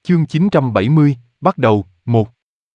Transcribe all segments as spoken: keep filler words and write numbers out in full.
Chương chín trăm bảy mươi, bắt đầu, một.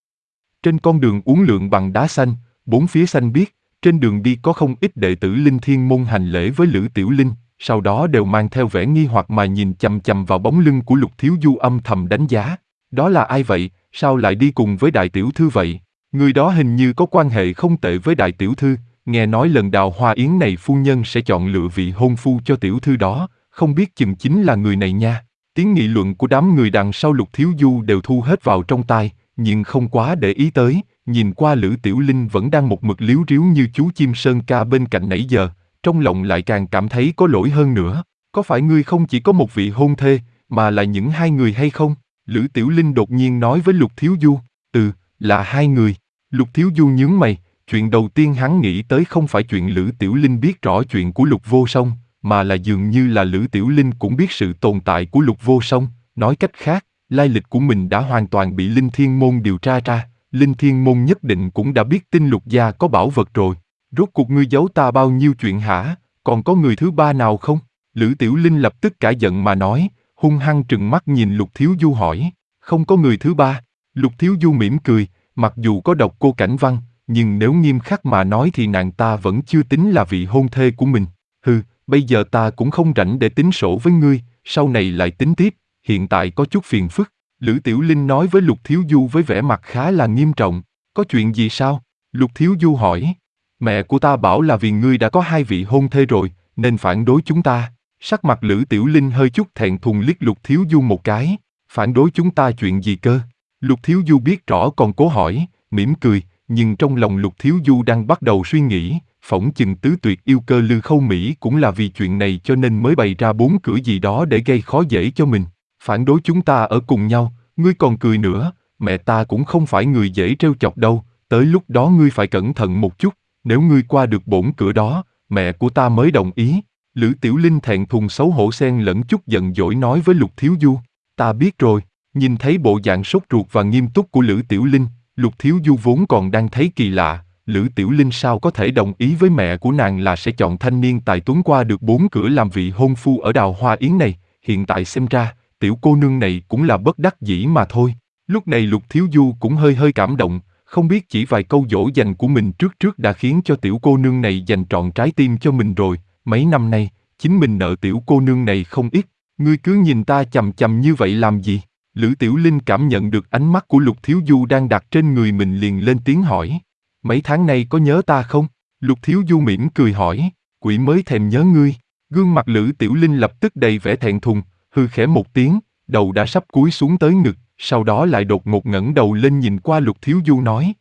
Trên con đường uốn lượn bằng đá xanh, bốn phía xanh biếc, trên đường đi có không ít đệ tử Linh Thiên môn hành lễ với Lữ Tiểu Linh, sau đó đều mang theo vẻ nghi hoặc mà nhìn chằm chằm vào bóng lưng của Lục Thiếu Du âm thầm đánh giá. Đó là ai vậy, sao lại đi cùng với đại tiểu thư vậy? Người đó hình như có quan hệ không tệ với đại tiểu thư, nghe nói lần đào hoa yến này phu nhân sẽ chọn lựa vị hôn phu cho tiểu thư đó, không biết chừng chính là người này nha. Tiếng nghị luận của đám người đằng sau Lục Thiếu Du đều thu hết vào trong tai, nhưng không quá để ý tới, nhìn qua Lữ Tiểu Linh vẫn đang một mực líu ríu như chú chim sơn ca bên cạnh nãy giờ, trong lòng lại càng cảm thấy có lỗi hơn nữa. Có phải ngươi không chỉ có một vị hôn thê, mà là những hai người hay không? Lữ Tiểu Linh đột nhiên nói với Lục Thiếu Du. Ừ, là hai người. Lục Thiếu Du nhướng mày, chuyện đầu tiên hắn nghĩ tới không phải chuyện Lữ Tiểu Linh biết rõ chuyện của Lục Vô Song, mà là dường như là Lữ Tiểu Linh cũng biết sự tồn tại của Lục Vô Song. Nói cách khác, lai lịch của mình đã hoàn toàn bị Linh Thiên Môn điều tra ra. Linh Thiên Môn nhất định cũng đã biết tin Lục gia có bảo vật rồi. Rốt cuộc ngươi giấu ta bao nhiêu chuyện hả? Còn có người thứ ba nào không? Lữ Tiểu Linh lập tức cả giận mà nói, hung hăng trừng mắt nhìn Lục Thiếu Du hỏi. Không có người thứ ba. Lục Thiếu Du mỉm cười, mặc dù có độc cô Cảnh Văn, nhưng nếu nghiêm khắc mà nói thì nàng ta vẫn chưa tính là vị hôn thê của mình. Hừ, bây giờ ta cũng không rảnh để tính sổ với ngươi, sau này lại tính tiếp, hiện tại có chút phiền phức. Lữ Tiểu Linh nói với Lục Thiếu Du với vẻ mặt khá là nghiêm trọng. Có chuyện gì sao? Lục Thiếu Du hỏi. Mẹ của ta bảo là vì ngươi đã có hai vị hôn thê rồi, nên phản đối chúng ta. Sắc mặt Lữ Tiểu Linh hơi chút thẹn thùng liếc Lục Thiếu Du một cái. Phản đối chúng ta chuyện gì cơ? Lục Thiếu Du biết rõ còn cố hỏi, mỉm cười, nhưng trong lòng Lục Thiếu Du đang bắt đầu suy nghĩ, phỏng chừng tứ tuyệt yêu cơ Lư Khâu Mỹ cũng là vì chuyện này cho nên mới bày ra bốn cửa gì đó để gây khó dễ cho mình. Phản đối chúng ta ở cùng nhau, ngươi còn cười nữa, mẹ ta cũng không phải người dễ trêu chọc đâu, tới lúc đó ngươi phải cẩn thận một chút, nếu ngươi qua được bổn cửa đó, mẹ của ta mới đồng ý. Lữ Tiểu Linh thẹn thùng xấu hổ xen lẫn chút giận dỗi nói với Lục Thiếu Du, ta biết rồi. Nhìn thấy bộ dạng sốt ruột và nghiêm túc của Lữ Tiểu Linh, Lục Thiếu Du vốn còn đang thấy kỳ lạ, Lữ Tiểu Linh sao có thể đồng ý với mẹ của nàng là sẽ chọn thanh niên tài tuấn qua được bốn cửa làm vị hôn phu ở đào hoa yến này, hiện tại xem ra, tiểu cô nương này cũng là bất đắc dĩ mà thôi. Lúc này Lục Thiếu Du cũng hơi hơi cảm động, không biết chỉ vài câu dỗ dành của mình trước trước đã khiến cho tiểu cô nương này dành trọn trái tim cho mình rồi, mấy năm nay, chính mình nợ tiểu cô nương này không ít, ngươi cứ nhìn ta chằm chằm như vậy làm gì? Lữ Tiểu Linh cảm nhận được ánh mắt của Lục Thiếu Du đang đặt trên người mình liền lên tiếng hỏi. Mấy tháng nay có nhớ ta không? Lục Thiếu Du mỉm cười hỏi, quỷ mới thèm nhớ ngươi. Gương mặt Lữ Tiểu Linh lập tức đầy vẻ thẹn thùng, hư khẽ một tiếng, đầu đã sắp cúi xuống tới ngực, sau đó lại đột ngột ngẩng đầu lên nhìn qua Lục Thiếu Du nói.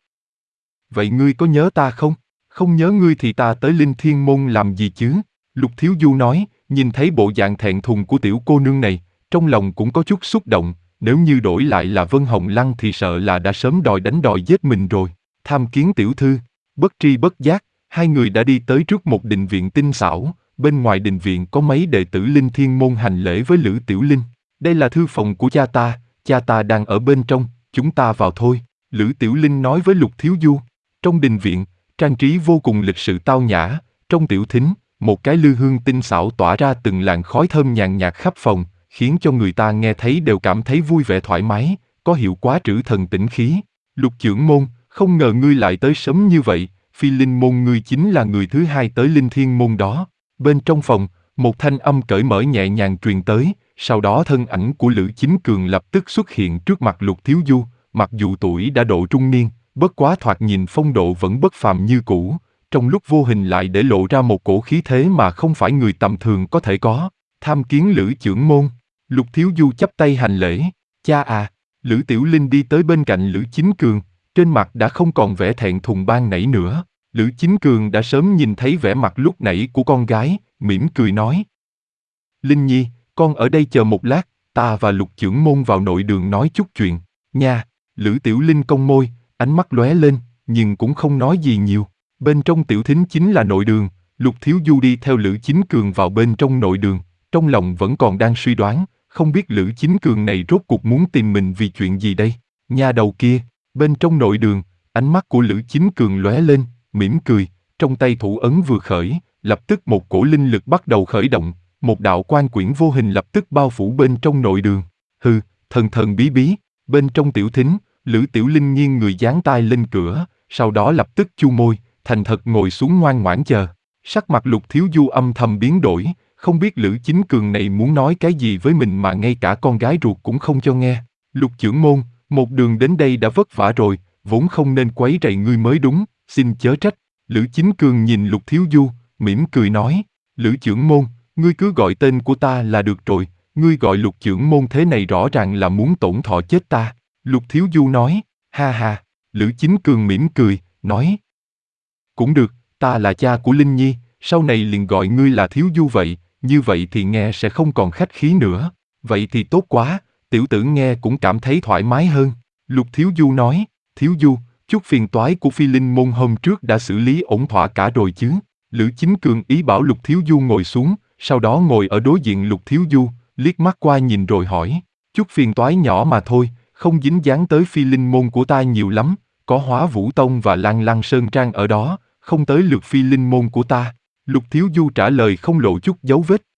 Vậy ngươi có nhớ ta không? Không nhớ ngươi thì ta tới Linh Thiên Môn làm gì chứ? Lục Thiếu Du nói, nhìn thấy bộ dạng thẹn thùng của tiểu cô nương này, trong lòng cũng có chút xúc động. Nếu như đổi lại là Vân Hồng Lăng thì sợ là đã sớm đòi đánh đòi giết mình rồi. Tham kiến tiểu thư, bất tri bất giác, hai người đã đi tới trước một đình viện tinh xảo, bên ngoài đình viện có mấy đệ tử Linh Thiên Môn hành lễ với Lữ Tiểu Linh. Đây là thư phòng của cha ta, cha ta đang ở bên trong, chúng ta vào thôi, Lữ Tiểu Linh nói với Lục Thiếu Du. Trong đình viện, trang trí vô cùng lịch sự tao nhã, trong tiểu thính, một cái lư hương tinh xảo tỏa ra từng làn khói thơm nhàn nhạt khắp phòng, khiến cho người ta nghe thấy đều cảm thấy vui vẻ thoải mái, có hiệu quả trữ thần tĩnh khí. Lục trưởng môn, không ngờ ngươi lại tới sớm như vậy, Phi Linh môn ngươi chính là người thứ hai tới Linh Thiên môn đó. Bên trong phòng, một thanh âm cởi mở nhẹ nhàng truyền tới, sau đó thân ảnh của Lữ Chính Cường lập tức xuất hiện trước mặt Lục Thiếu Du, mặc dù tuổi đã độ trung niên, bất quá thoạt nhìn phong độ vẫn bất phàm như cũ, trong lúc vô hình lại để lộ ra một cổ khí thế mà không phải người tầm thường có thể có. Tham kiến Lữ trưởng môn. Lục Thiếu Du chắp tay hành lễ, cha à. Lữ Tiểu Linh đi tới bên cạnh Lữ Chính Cường, trên mặt đã không còn vẻ thẹn thùng ban nãy nữa. Lữ Chính Cường đã sớm nhìn thấy vẻ mặt lúc nãy của con gái, mỉm cười nói. Linh Nhi, con ở đây chờ một lát, ta và Lục trưởng môn vào nội đường nói chút chuyện, nha. Lữ Tiểu Linh cong môi, ánh mắt lóe lên, nhưng cũng không nói gì nhiều. Bên trong tiểu thính chính là nội đường, Lục Thiếu Du đi theo Lữ Chính Cường vào bên trong nội đường, trong lòng vẫn còn đang suy đoán, không biết Lữ Chính Cường này rốt cuộc muốn tìm mình vì chuyện gì đây. Nha đầu kia, bên trong nội đường, ánh mắt của Lữ Chính Cường lóe lên, mỉm cười, trong tay thủ ấn vừa khởi, lập tức một cổ linh lực bắt đầu khởi động, một đạo quan quyển vô hình lập tức bao phủ bên trong nội đường. Hừ, Thần thần bí bí, bên trong tiểu thính, Lữ Tiểu Linh nghiêng người dán tai lên cửa, sau đó lập tức chu môi, thành thật ngồi xuống ngoan ngoãn chờ. Sắc mặt Lục Thiếu Du âm thầm biến đổi, không biết Lữ Chính Cường này muốn nói cái gì với mình mà ngay cả con gái ruột cũng không cho nghe. Lục trưởng môn, một đường đến đây đã vất vả rồi, vốn không nên quấy rầy ngươi mới đúng, xin chớ trách. Lữ Chính Cường nhìn Lục Thiếu Du, mỉm cười nói, Lữ trưởng môn, ngươi cứ gọi tên của ta là được rồi, ngươi gọi Lục trưởng môn thế này rõ ràng là muốn tổn thọ chết ta. Lục Thiếu Du nói, ha ha. Lữ Chính Cường mỉm cười, nói, cũng được, ta là cha của Linh Nhi, sau này liền gọi ngươi là Thiếu Du vậy, như vậy thì nghe sẽ không còn khách khí nữa. Vậy thì tốt quá, tiểu tử nghe cũng cảm thấy thoải mái hơn. Lục Thiếu Du nói, Thiếu Du, chút phiền toái của Phi Linh môn hôm trước đã xử lý ổn thỏa cả rồi chứ. Lữ Chính Cường ý bảo Lục Thiếu Du ngồi xuống, sau đó ngồi ở đối diện Lục Thiếu Du, liếc mắt qua nhìn rồi hỏi, chút phiền toái nhỏ mà thôi, không dính dáng tới Phi Linh môn của ta nhiều lắm, có Hóa Vũ Tông và Lan Lăng Sơn Trang ở đó, không tới lượt Phi Linh môn của ta. Lục Thiếu Du trả lời không lộ chút dấu vết,